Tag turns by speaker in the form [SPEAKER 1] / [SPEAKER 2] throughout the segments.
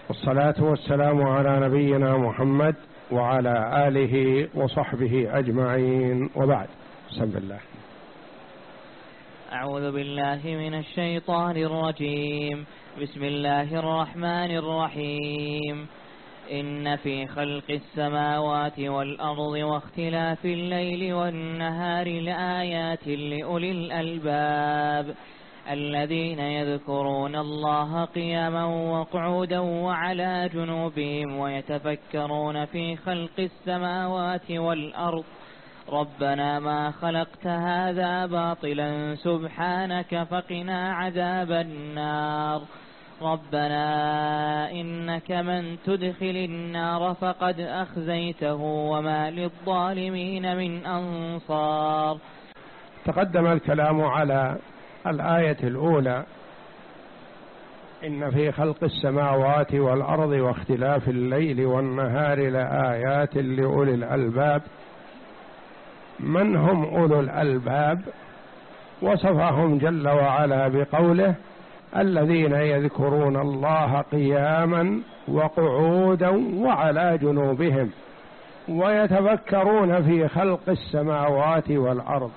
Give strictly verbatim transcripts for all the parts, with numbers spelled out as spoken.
[SPEAKER 1] والصلاة والسلام على نبينا محمد وعلى آله وصحبه أجمعين، وبعد. بسم الله.
[SPEAKER 2] أعوذ بالله من الشيطان الرجيم. بسم الله الرحمن الرحيم. إن في خلق السماوات والأرض واختلاف الليل والنهار لآيات لأولي الألباب الذين يذكرون الله قياما وقعودا وعلى جنوبهم ويتفكرون في خلق السماوات والأرض ربنا ما خلقت هذا باطلا سبحانك فقنا عذاب النار ربنا إنك من تدخل النار فقد أخزيته وما للظالمين من أنصار.
[SPEAKER 1] تقدم الكلام على الآية الأولى: إن في خلق السماوات والأرض واختلاف الليل والنهار لآيات لأولي الألباب. من هم أولو الألباب؟ وصفهم جل وعلا بقوله: الذين يذكرون الله قياما وقعودا وعلى جنوبهم ويتفكرون في خلق السماوات والأرض.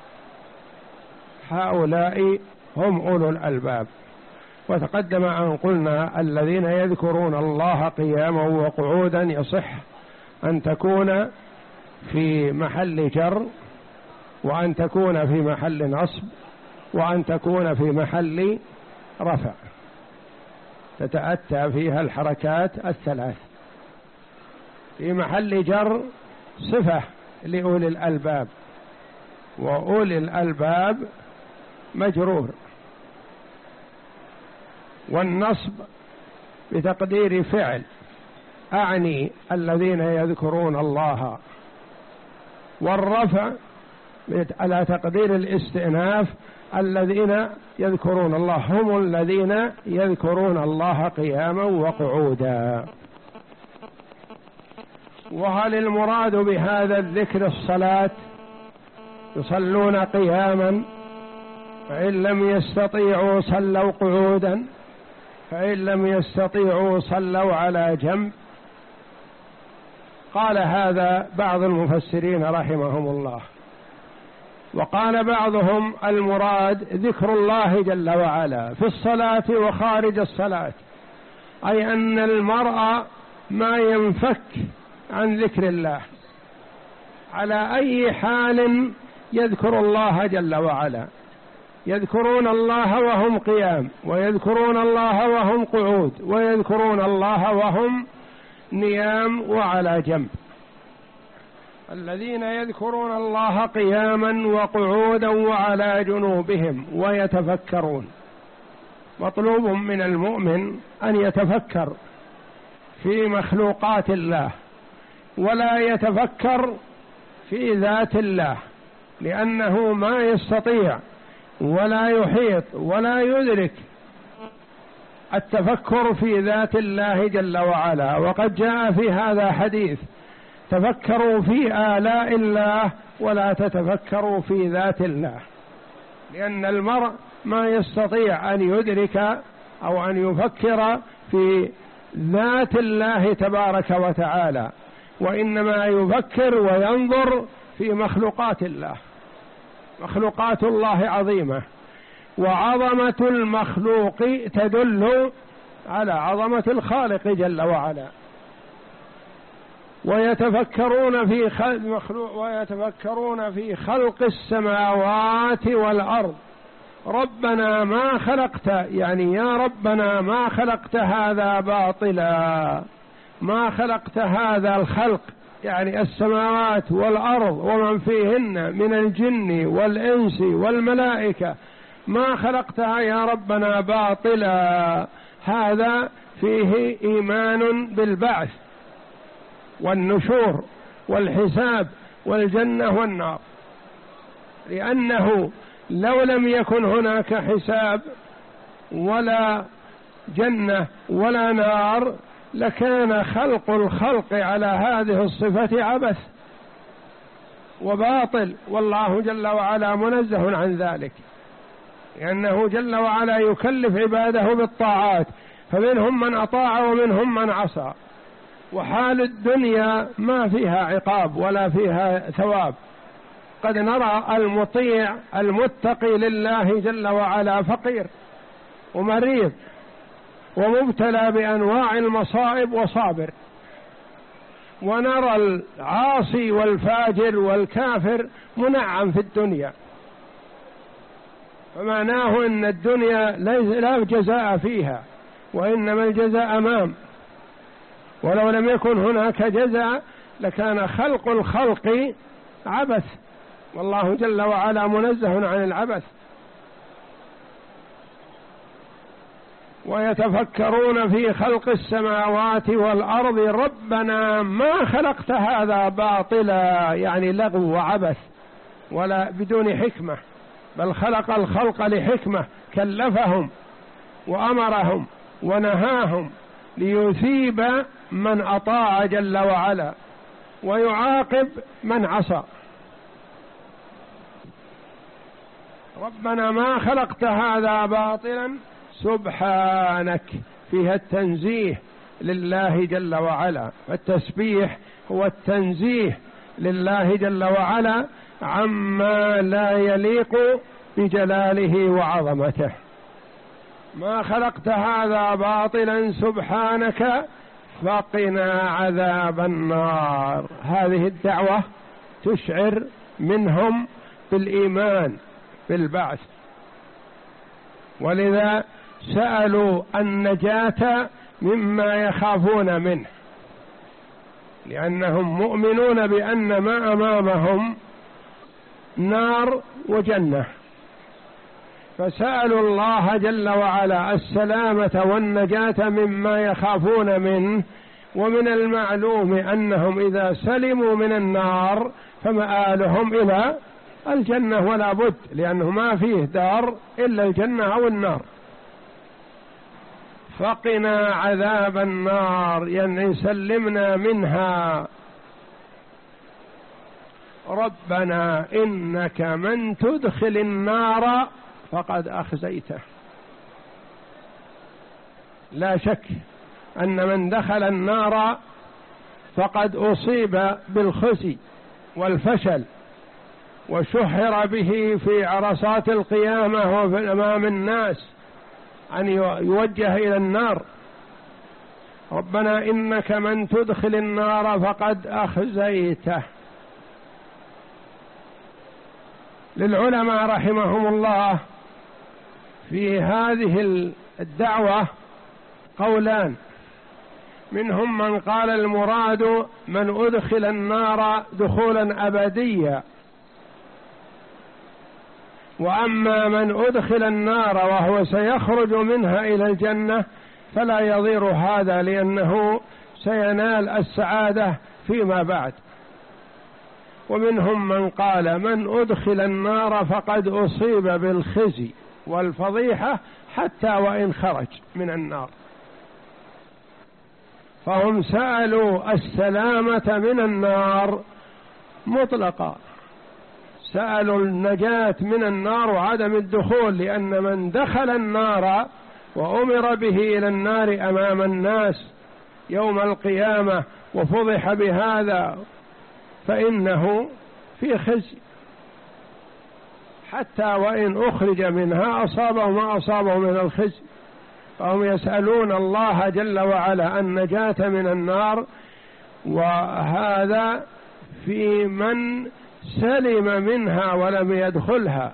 [SPEAKER 1] هؤلاء هم أولو الألباب. وتقدم أن قلنا الذين يذكرون الله قياما وقعودا يصح أن تكون في محل جر، وأن تكون في محل نصب، وأن تكون في محل رفع، تتأتى فيها الحركات الثلاث. في محل جر صفة لأولي الألباب، وأولي الألباب مجرور، والنصب بتقدير فعل أعني الذين يذكرون الله، والرفع على تقدير الاستئناف الذين يذكرون الله هم الذين يذكرون الله قياما وقعودا. وهل المراد بهذا الذكر الصلاة؟ يصلون قياما، فإن لم يستطيعوا صلوا قعودا، فإن لم يستطيعوا صلوا على جنب. قال هذا بعض المفسرين رحمهم الله. وقال بعضهم المراد ذكر الله جل وعلا في الصلاة وخارج الصلاة، أي أن المرء ما ينفك عن ذكر الله على أي حال يذكر الله جل وعلا. يذكرون الله وهم قيام، ويذكرون الله وهم قعود، ويذكرون الله وهم نيام وعلى جنب. الذين يذكرون الله قياما وقعودا وعلى جنوبهم ويتفكرون. مطلوب من المؤمن أن يتفكر في مخلوقات الله، ولا يتفكر في ذات الله، لأنه ما يستطيع ولا يحيط ولا يدرك التفكر في ذات الله جل وعلا. وقد جاء في هذا حديث: تفكروا في آلاء الله ولا تتفكروا في ذات الله، لأن المرء ما يستطيع أن يدرك أو أن يفكر في ذات الله تبارك وتعالى، وإنما يفكر وينظر في مخلوقات الله. مخلوقات الله عظيمة، وعظمة المخلوق تدل على عظمة الخالق جل وعلا. ويتفكرون في خلق مخلوق ويتفكرون في خلق السماوات والأرض. ربنا ما خلقت، يعني يا ربنا ما خلقت هذا باطلا، ما خلقت هذا الخلق، يعني السماوات والأرض ومن فيهن من الجن والإنس والملائكة، ما خلقتها يا ربنا باطلا. هذا فيه إيمان بالبعث والنشور والحساب والجنة والنار، لأنه لو لم يكن هناك حساب ولا جنة ولا نار لكان خلق الخلق على هذه الصفة عبث وباطل، والله جل وعلا منزه عن ذلك، لأنه جل وعلا يكلف عباده بالطاعات، فمنهم من أطاع ومنهم من عصى. وحال الدنيا ما فيها عقاب ولا فيها ثواب. قد نرى المطيع المتقي لله جل وعلا فقير ومريض ومبتلى بأنواع المصائب وصابر، ونرى العاصي والفاجر والكافر منعم في الدنيا. فمعناه أن الدنيا لا جزاء فيها، وإنما الجزاء أمام. ولو لم يكن هناك جزاء لكان خلق الخلق عبث، والله جل وعلا منزه عن العبث. ويتفكرون في خلق السماوات والأرض ربنا ما خلقت هذا باطلا، يعني لغو وعبث ولا بدون حكمة، بل خلق الخلق لحكمة، كلفهم وأمرهم ونهاهم ليثيب من أطاع جل وعلا ويعاقب من عصى. ربنا ما خلقت هذا باطلا سبحانك، فيها التنزيه لله جل وعلا. فالتسبيح هو التنزيه لله جل وعلا عما لا يليق بجلاله وعظمته. ما خلقت هذا باطلا سبحانك فقنا عذاب النار. هذه الدعوة تشعر منهم بالإيمان بالبعث، ولذا سألوا النجاة مما يخافون منه، لأنهم مؤمنون بأن ما أمامهم نار وجنة، فسألوا الله جل وعلا السلامة والنجاة مما يخافون منه. ومن المعلوم أنهم إذا سلموا من النار فمآلهم إلى الجنة ولا بد، لأنه ما فيه دار إلا الجنة أو النار. فقنا عذاب النار، يعني سلمنا منها. ربنا إنك من تدخل النار فقد أخزيته. لا شك أن من دخل النار فقد أصيب بالخزي والفشل، وشهر به في عرصات القيامة وفي أمام الناس أن يوجه إلى النار. ربنا إنك من تدخل النار فقد أخزيته. للعلماء رحمهم الله في هذه الدعوة قولان، منهم من قال المراد من أدخل النار دخولا أبديا، وأما من أدخل النار وهو سيخرج منها إلى الجنة فلا يضير هذا، لأنه سينال السعادة فيما بعد. ومنهم من قال من أدخل النار فقد أصيب بالخزي والفضيحة حتى وإن خرج من النار. فهم سألوا السلامة من النار مطلقا، سألوا النجاة من النار وعدم الدخول، لأن من دخل النار وأمر به إلى النار أمام الناس يوم القيامة وفضح بهذا فإنه في خزي، حتى وإن أخرج منها أصابه ما أصابه من الخزي. فهم يسألون الله جل وعلا النجاة من النار، وهذا في من سلم منها ولم يدخلها،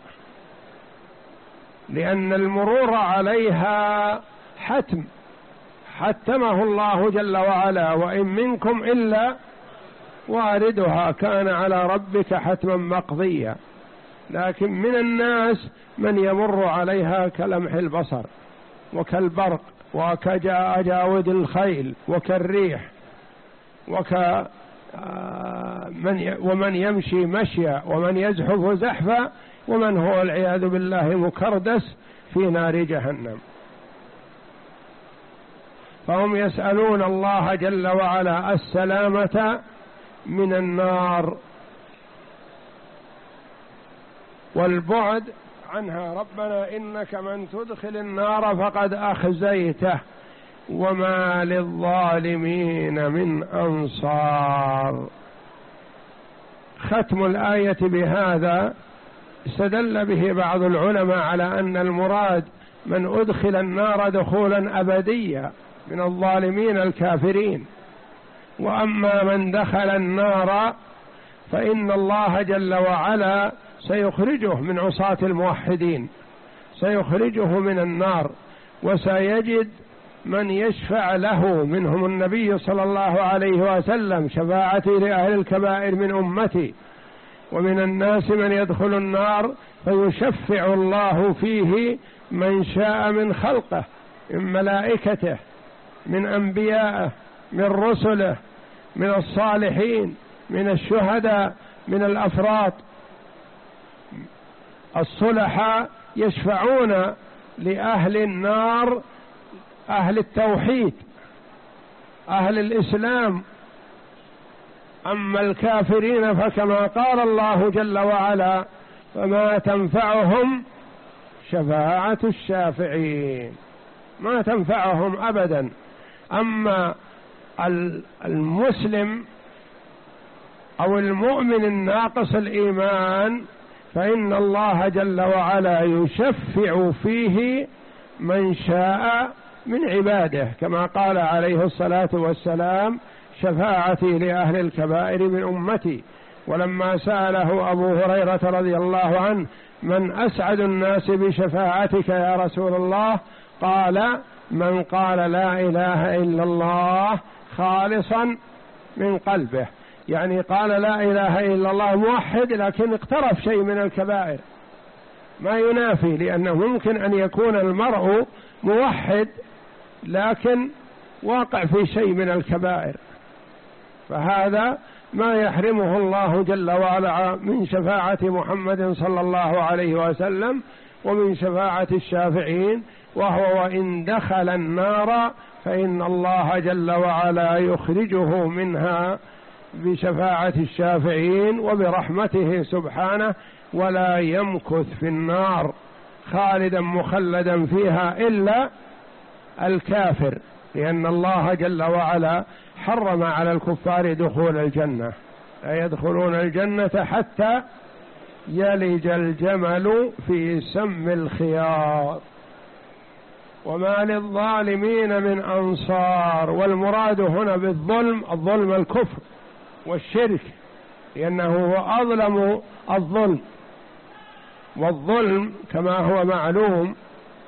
[SPEAKER 1] لأن المرور عليها حتم حتمه الله جل وعلا، وإن منكم إلا واردها كان على ربك حتما مقضيا. لكن من الناس من يمر عليها كلمح البصر وكالبرق وكجاود الخيل وكالريح وك من ومن يمشي مشيا ومن يزحف زحفا ومن هو والعياذ بالله مكردس في نار جهنم. فهم يسألون الله جل وعلا السلامة من النار والبعد عنها. ربنا إنك من تدخل النار فقد أخزيته، وما للظالمين من أنصار. ختم الآية بهذا استدل به بعض العلماء على أن المراد من أدخل النار دخولا أبديا من الظالمين الكافرين، وأما من دخل النار فإن الله جل وعلا سيخرجه من عصاة الموحدين، سيخرجه من النار، وسيجد من يشفع له منهم النبي صلى الله عليه وسلم: شفاعتي لأهل الكبائر من أمتي. ومن الناس من يدخل النار فيشفع الله فيه من شاء من خلقه، من ملائكته، من أنبيائه، من رسله، من الصالحين، من الشهداء، من الأفراط. الصلحاء يشفعون لأهل النار، أهل التوحيد، أهل الإسلام. أما الكافرين فكما قال الله جل وعلا: فما تنفعهم شفاعة الشافعين، ما تنفعهم أبدا. أما المسلم أو المؤمن الناقص الإيمان فإن الله جل وعلا يشفع فيه من شاء من عباده، كما قال عليه الصلاة والسلام: شفاعتي لأهل الكبائر من أمتي. ولما سأله أبو هريرة رضي الله عنه: من أسعد الناس بشفاعتك يا رسول الله؟ قال: من قال لا إله إلا الله خالصا من قلبه، يعني قال لا إله إلا الله موحد لكن اقترف شيء من الكبائر، ما ينافي، لأنه ممكن أن يكون المرء موحد لكن واقع في شيء من الكبائر، فهذا ما يحرمه الله جل وعلا من شفاعة محمد صلى الله عليه وسلم ومن شفاعة الشافعين. وهو وإن دخل النار فإن الله جل وعلا يخرجه منها بشفاعة الشافعين وبرحمته سبحانه، ولا يمكث في النار خالدا مخلدا فيها إلا الكافر، لأن الله جل وعلا حرم على الكفار دخول الجنة: لا يدخلون الجنة حتى يلج الجمل في سم الخياط. وما للظالمين من أنصار. والمراد هنا بالظلم الظلم الكفر والشرك، لأنه هو أظلم الظلم، والظلم كما هو معلوم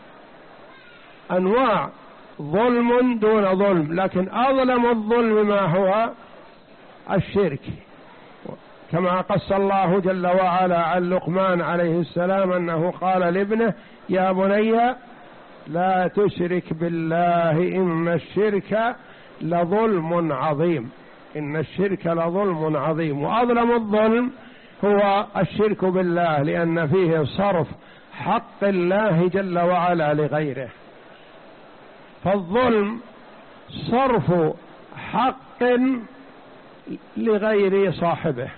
[SPEAKER 1] أنواع، ظلم دون ظلم، لكن أظلم الظلم ما هو الشرك، كما قص الله جل وعلا عن لقمان عليه السلام أنه قال لابنه: يا بني لا تشرك بالله إن الشرك لظلم عظيم، إن الشرك لظلم عظيم. وأظلم الظلم هو الشرك بالله، لأن فيه صرف حق الله جل وعلا لغيره. فالظلم صرف حق لغير صاحبه،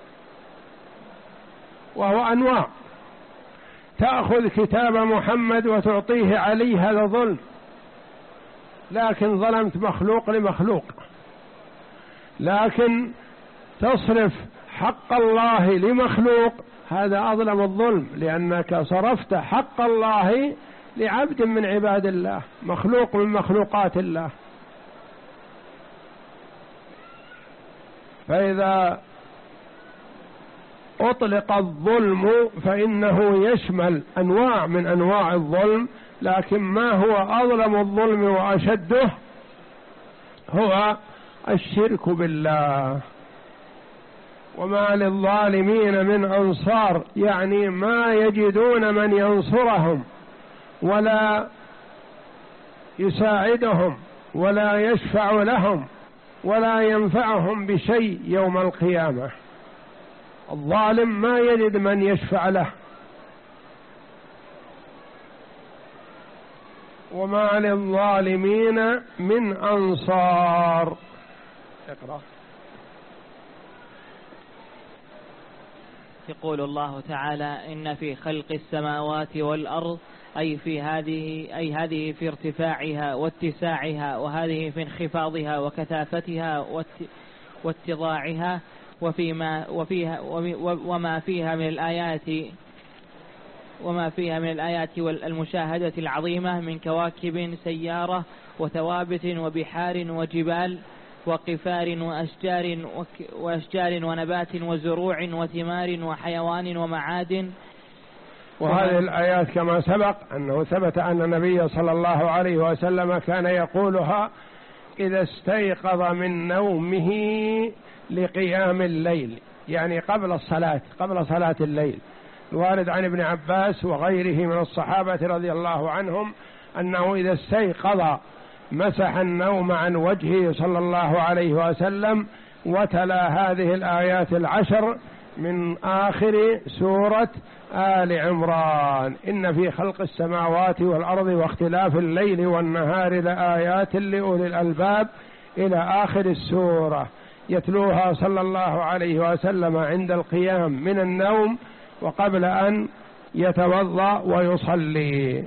[SPEAKER 1] وهو أنواع. تأخذ كتاب محمد وتعطيه علي، هذا ظلم، لكن ظلمت مخلوق لمخلوق. لكن تصرف حق الله لمخلوق، هذا أظلم الظلم، لأنك صرفت حق الله لعبد من عباد الله، مخلوق من مخلوقات الله. فإذا أطلق الظلم فإنه يشمل أنواع من أنواع الظلم، لكن ما هو أظلم الظلم وأشده هو الشرك بالله. وما للظالمين من أنصار، يعني ما يجدون من ينصرهم ولا يساعدهم ولا يشفع لهم ولا ينفعهم بشيء يوم القيامة. الظالم ما يجد من يشفع له. وما للظالمين من أنصار. اقرأ.
[SPEAKER 2] يقول الله تعالى: إن في خلق السماوات والأرض أي في هذه أي هذه في ارتفاعها واتساعها، وهذه في انخفاضها وكثافتها واتضاعها، وفيما وفيها وما فيها من الآيات وما فيها من الآيات والمشاهدة العظيمة من كواكب سيارة وثوابت وبحار وجبال وقفار وأشجار وأشجار ونبات وزروع وثمار وحيوان ومعادن.
[SPEAKER 1] وهذه الآيات كما سبق أنه ثبت أن النبي صلى الله عليه وسلم كان يقولها إذا استيقظ من نومه لقيام الليل، يعني قبل الصلاة قبل صلاة الليل. الوارد عن ابن عباس وغيره من الصحابة رضي الله عنهم أنه إذا استيقظ مسح النوم عن وجهه صلى الله عليه وسلم وتلا هذه الآيات العشر من آخر سورة آل عمران: إن في خلق السماوات والأرض واختلاف الليل والنهار لآيات لأولي الألباب إلى آخر السورة، يتلوها صلى الله عليه وسلم عند القيام من النوم وقبل أن يتوضأ ويصلي.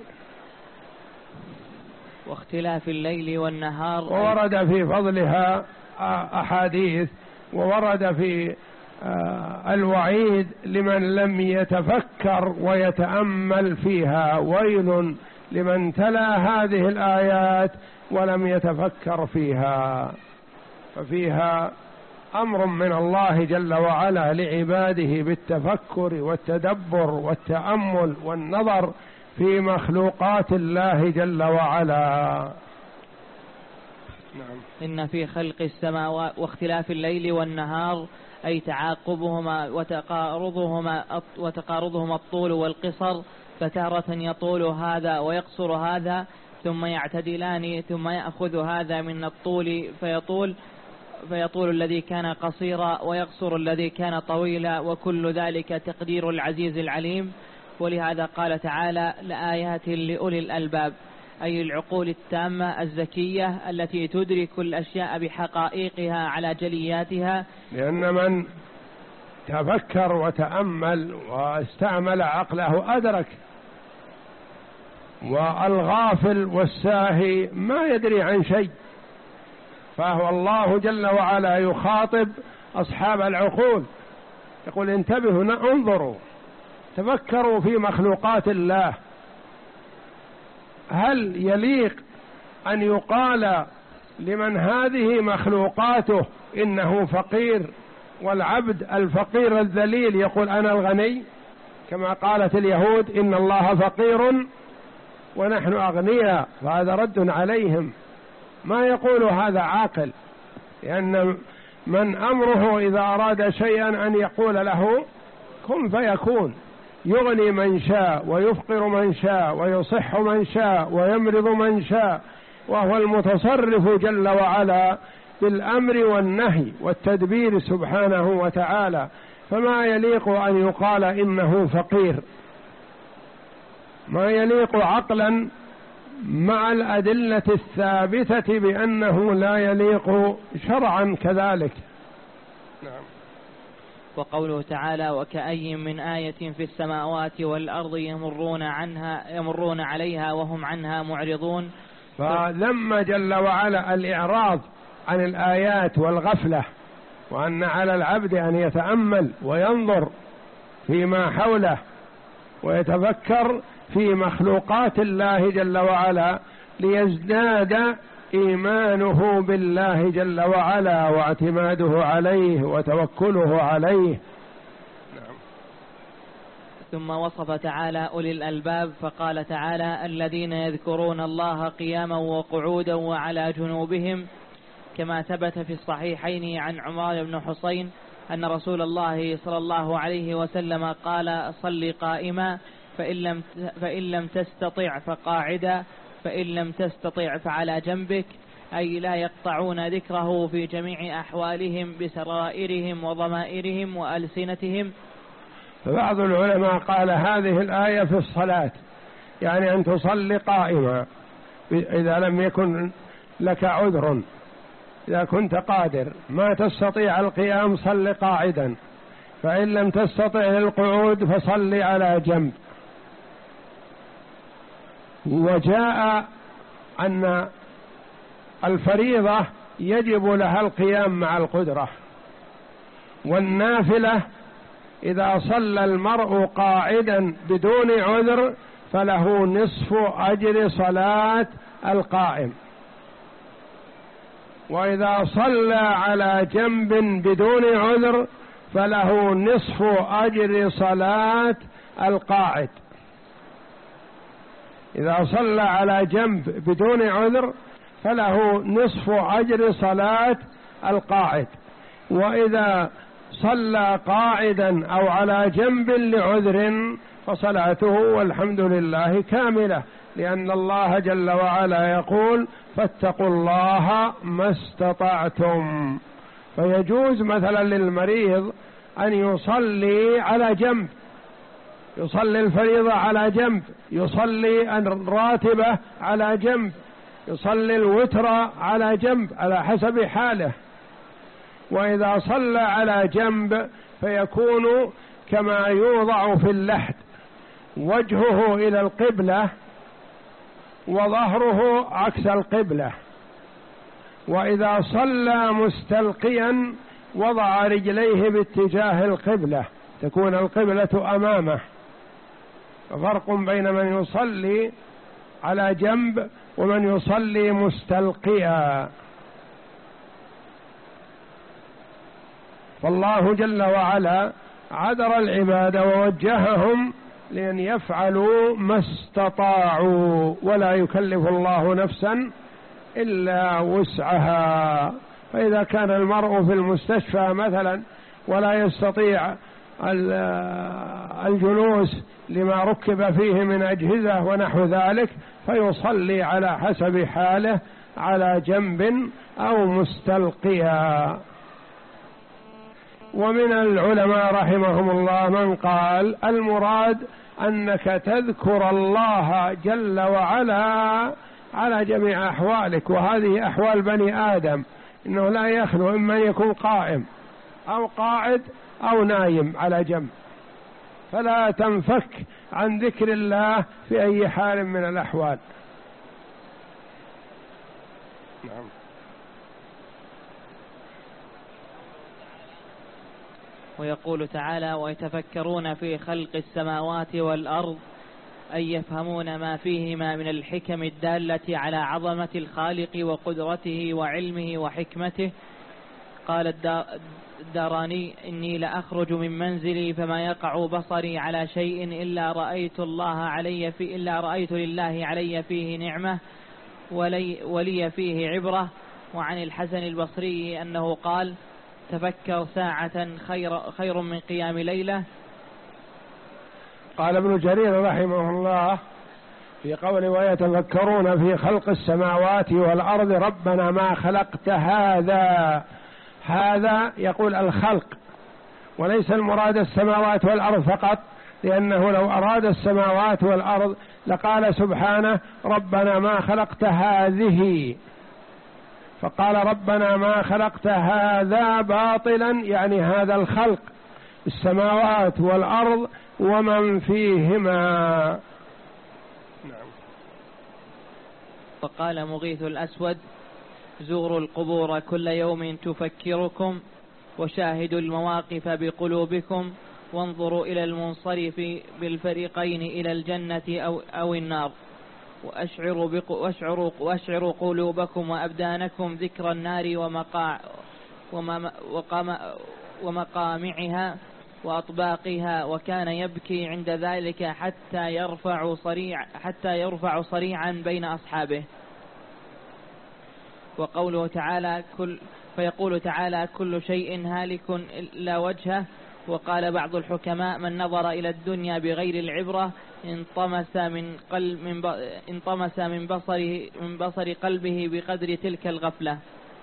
[SPEAKER 2] واختلاف الليل والنهار،
[SPEAKER 1] وورد في فضلها أحاديث، وورد في الوعيد لمن لم يتفكر ويتأمل فيها: ويل لمن تلا هذه الآيات ولم يتفكر فيها. ففيها أمر من الله جل وعلا لعباده بالتفكر والتدبر والتأمل والنظر في مخلوقات الله جل وعلا.
[SPEAKER 2] نعم. إن في خلق السماوات واختلاف الليل والنهار، أي تعاقبهما وتقارضهما وتقارضهما الطول والقصر، فتارة يطول هذا ويقصر هذا، ثم يعتدلان، ثم يأخذ هذا من الطول فيطول فيطول الذي كان قصيرا ويقصر الذي كان طويلا، وكل ذلك تقدير العزيز العليم. ولهذا قال تعالى: لآيات لأولي الألباب، أي العقول التامة الزكية التي تدرك الأشياء بحقائقها على جلياتها.
[SPEAKER 1] لأن من تفكر وتأمل واستعمل عقله أدرك، والغافل والساهي ما يدري عن شيء. فهو الله جل وعلا يخاطب أصحاب العقول، يقول: انتبهوا، انظروا، تفكروا في مخلوقات الله. هل يليق أن يقال لمن هذه مخلوقاته إنه فقير، والعبد الفقير الذليل يقول: أنا الغني، كما قالت اليهود: إن الله فقير ونحن أغنياء؟ فهذا رد عليهم. ما يقول هذا عاقل، لأن من أمره إذا أراد شيئا أن يقول له كن فيكون، يغني من شاء ويفقر من شاء ويصح من شاء ويمرض من شاء، وهو المتصرف جل وعلا بالأمر والنهي والتدبير سبحانه وتعالى. فما يليق أن يقال إنه فقير، ما يليق عقلا مع الأدلة الثابتة بأنه لا يليق شرعا كذلك. نعم.
[SPEAKER 2] وقوله تعالى: وكأي من آية في السماوات والأرض يمرون عنها يمرون عليها وهم عنها معرضون.
[SPEAKER 1] فلما جل وعلا الإعراض عن الآيات والغفلة، وأن على العبد أن يتأمل وينظر فيما حوله ويتفكر في مخلوقات الله جل وعلا ليزداد إيمانه بالله جل وعلا واعتماده عليه وتوكله عليه.
[SPEAKER 2] نعم. ثم وصف تعالى أولي الألباب فقال تعالى: الذين يذكرون الله قياما وقعودا وعلى جنوبهم، كما ثبت في الصحيحين عن عمران بن حسين أن رسول الله صلى الله عليه وسلم قال: صل قائما، فإن لم فإن لم تستطع فقاعدا، فإن لم تستطع فعلى جنبك، أي لا يقطعون ذكره في جميع أحوالهم بسرائرهم وضمائرهم وألسنتهم.
[SPEAKER 1] فبعض العلماء قال هذه الآية في الصلاة، يعني أن تصلي قائما إذا لم يكن لك عذر، إذا كنت قادر ما تستطيع القيام صل قاعدا، فإن لم تستطع القعود فصل على جنب. وجاء أن الفريضة يجب لها القيام مع القدرة، والنافلة إذا صلى المرء قاعدا بدون عذر فله نصف أجر صلاة القائم، وإذا صلى على جنب بدون عذر فله نصف أجر صلاة القاعد. إذا صلى على جنب بدون عذر فله نصف أجر صلاة القاعد، وإذا صلى قاعدا أو على جنب لعذر فصلاته والحمد لله كاملة، لأن الله جل وعلا يقول فاتقوا الله ما استطعتم. فيجوز مثلا للمريض أن يصلي على جنب، يصلي الفريضة على جنب، يصلي الراتبة على جنب، يصلي الوتر على جنب على حسب حاله. وإذا صلى على جنب فيكون كما يوضع في اللحد، وجهه إلى القبلة وظهره عكس القبلة. وإذا صلى مستلقيا وضع رجليه باتجاه القبلة، تكون القبلة أمامه. فرق بين من يصلي على جنب ومن يصلي مستلقيا. فالله جل وعلا عذر العباد ووجههم لأن يفعلوا ما استطاعوا، ولا يكلف الله نفسا إلا وسعها. فإذا كان المرء في المستشفى مثلا ولا يستطيع الجلوس لما ركب فيه من أجهزة ونحو ذلك، فيصلي على حسب حاله على جنب أو مستلقيا. ومن العلماء رحمهم الله من قال المراد أنك تذكر الله جل وعلا على جميع أحوالك، وهذه أحوال بني آدم، إنه لا يخلو إما يكون قائم أو قاعد أو نايم على جنب، فلا تنفك عن ذكر الله في أي حال من الأحوال. نعم.
[SPEAKER 2] ويقول تعالى ويتفكرون في خلق السماوات والأرض أي يفهمون ما فيهما من الحكم الدالة على عظمة الخالق وقدرته وعلمه وحكمته. قال الداراني إني لأخرج من منزلي فما يقع بصري على شيء إلا رأيت الله علي في إلا رأيت لله علي فيه نعمة ولي, ولي فيه عبرة. وعن الحسن البصري أنه قال تفكر ساعة خير, خير من قيام ليلة.
[SPEAKER 1] قال ابن جرير رحمه الله في قوله ويتفكرون في خلق السماوات والأرض ربنا ما خلقت هذا، هذا يقول الخلق، وليس المراد السماوات والأرض فقط، لأنه لو أراد السماوات والأرض لقال سبحانه ربنا ما خلقت هذه، فقال ربنا ما خلقت هذا باطلا، يعني هذا الخلق السماوات والأرض ومن فيهما. نعم.
[SPEAKER 2] وقال مغيث الأسود زوروا القبور كل يوم تفكركم وشاهدوا المواقف بقلوبكم وانظروا إلى المنصرف بالفريقين إلى الجنة أو, أو النار وأشعروا, بق... وأشعروا... وأشعروا قلوبكم وأبدانكم ذكر النار ومقا... وما... وقام... ومقامعها وأطباقها، وكان يبكي عند ذلك حتى يرفع صريع حتى يرفع صريعا بين أصحابه. وقوله تعالى كل فيقول تعالى كل شيء هالك إلا وجهه. وقال بعض الحكماء من نظر إلى الدنيا بغير العبرة انطمس من قلب من انطمس من بصره من بصر قلبه بقدر تلك الغفلة.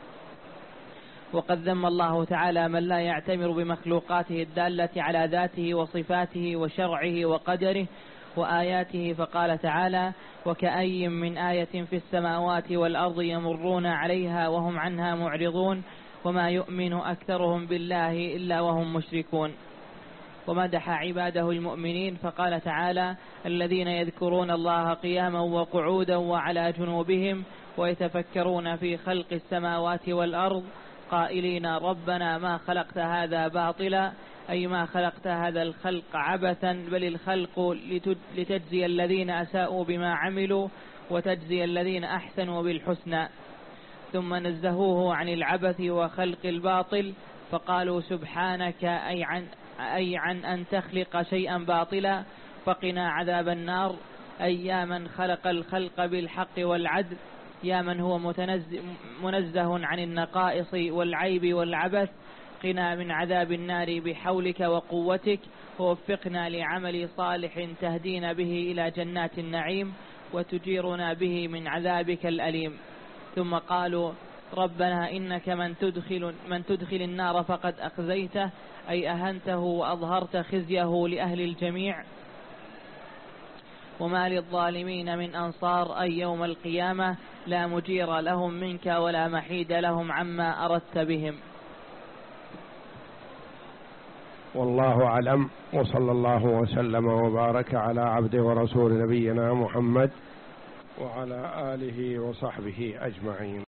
[SPEAKER 2] وقد ذم الله تعالى من لا يعتمر بمخلوقاته الدالة على ذاته وصفاته وشرعه وقدره وآياته، فقال تعالى وكأي من آية في السماوات والأرض يمرون عليها وهم عنها معرضون وما يؤمن أكثرهم بالله إلا وهم مشركون. ومدح عباده المؤمنين فقال تعالى: الذين يذكرون الله قياما وقعودا وعلى جنوبهم ويتفكرون في خلق السماوات والأرض قائلين ربنا ما خلقت هذا باطلا، أي ما خلقت هذا الخلق عبثا، بل الخلق لتجزي الذين أساءوا بما عملوا وتجزي الذين أحسنوا بالحسنى. ثم نزهوه عن العبث وخلق الباطل فقالوا سبحانك أي عن, أي عن أن تخلق شيئا باطلا فقنا عذاب النار، أي يا من خلق الخلق بالحق والعدل، يا من هو منزه عن النقائص والعيب والعبث، قنا من عذاب النار بحولك وقوتك، ووفقنا لعمل صالح تهدينا به إلى جنات النعيم وتجيرنا به من عذابك الأليم. ثم قالوا ربنا إنك من تدخل, من تدخل النار فقد أخزيته، أي أهنته وأظهرت خزيه لأهل الجميع، وما للظالمين من أنصار، أي يوم القيامة لا مجير لهم منك ولا محيد لهم عما أردت بهم.
[SPEAKER 1] والله أعلم، وصلى الله وسلم وبارك على عبده ورسول نبينا محمد وعلى آله وصحبه أجمعين.